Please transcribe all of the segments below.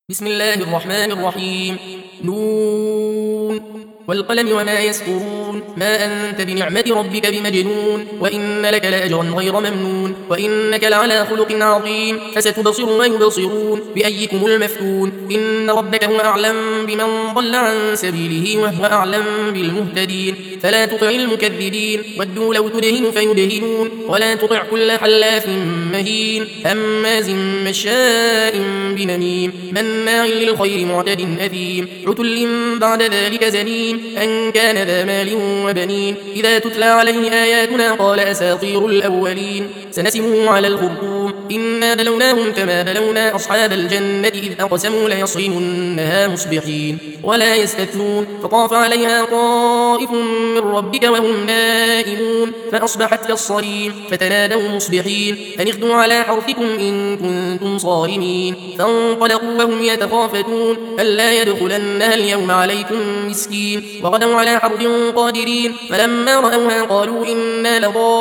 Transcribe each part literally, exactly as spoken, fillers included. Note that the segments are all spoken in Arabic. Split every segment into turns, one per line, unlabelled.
بسم الله الرحمن الرحيم. نون والقلم وما يسطرون ما أنت بنعمة ربك بمجنون وإن لك لأجرا غير ممنون وإنك لعلى خلق عظيم فستبصر ويبصرون بأيكم المفتون إن ربك هو أعلم بمن ضل عن سبيله وهو أعلم بالمهتدين فلا تطع المكذبين ودوا لو تدهن فيدهنون ولا تطع كل حلاف مهين هماز مشاء بنميم مناع للخير معتد أثيم عتل بعد ذلك زنيم أن كان ذا مال وبنين إذا تتلى عليه آياتنا قال أساطير الأولين سنسمه على الخرطوم إنا بلوناهم كما بلونا أصحاب الجنة إذ أقسموا ليصرمنها مصبحين ولا يستثنون فطاف عليها طائف من ربك وهم نائمون فأصبحت كالصريم فتنادوا مصبحين أن اغدوا على حرثكم إن كنتم صارمين فانطلقوا وهم يتخافتون ألا يدخلنها اليوم عليكم مسكين وغدوا على حرد قادرين فلما رأوها قالوا إنا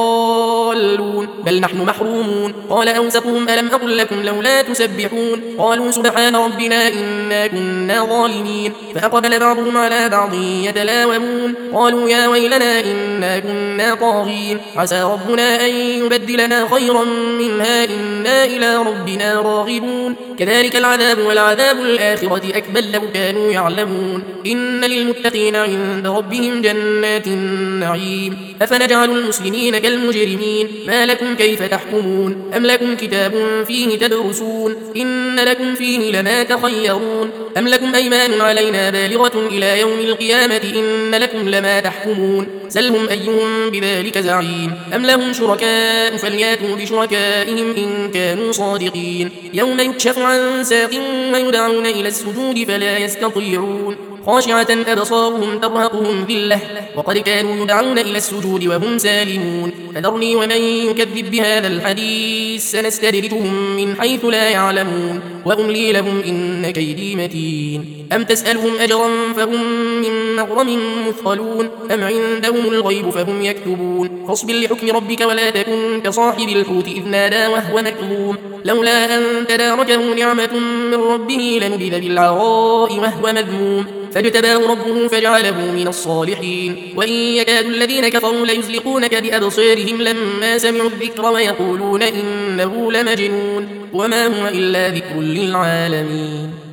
لضالون بل نحن محرومون قال أوسطهم ألم أقل لكم لولا تسبحون قالوا سبحان ربنا إنا كنا ظالمين فأقبل بعضهم على بعض يتلاومون قالوا يا ويلنا إنا كنا طاغين عسى ربنا أن يبدلنا خيرا منها إنا إلى ربنا راغبون كذلك العذاب والعذاب الآخرة أكبر لو كانوا يعلمون إن للمتقين عند ربهم جنات النعيم أفنجعل المسلمين كالمجرمين ما لكم كيف تحكمون أم لكم كتاب فيه تدرسون إن لكم فيه لما تخيرون أم لكم أيمان علينا بالغة إلى يوم القيامة إن لكم لما تحكمون سلهم أيهم بذلك زعيم أم لهم شركاء فلياتوا بشركائهم إن كانوا صادقين يوم يكشف عن ساق ويدعون إلى السجود فلا يستطيعون خاشعة أبصارهم ترهقهم ذلة وقد كانوا يدعون إلى السجود وهم سالمون فذرني ومن يكذب بهذا الحديث سنستدرجهم من حيث لا يعلمون وأملي لهم إن كيدي متين أم تسألهم أجرا فهم من مغرم مثقلون أم عندهم الغيب فهم يكتبون فاصبر لحكم ربك ولا تكن كصاحب الحوت إذ نادى وهو مكظوم لولا أن تداركه نعمة من ربه لنبذ بالعراء وهو مذموم فاجتباه ربه فجعله من الصالحين وإن يكاد الذين كفروا ليزلقونك بأبصارهم لما سمعوا الذكر ويقولون إنه لمجنون وما هو إلا ذكر للعالمين.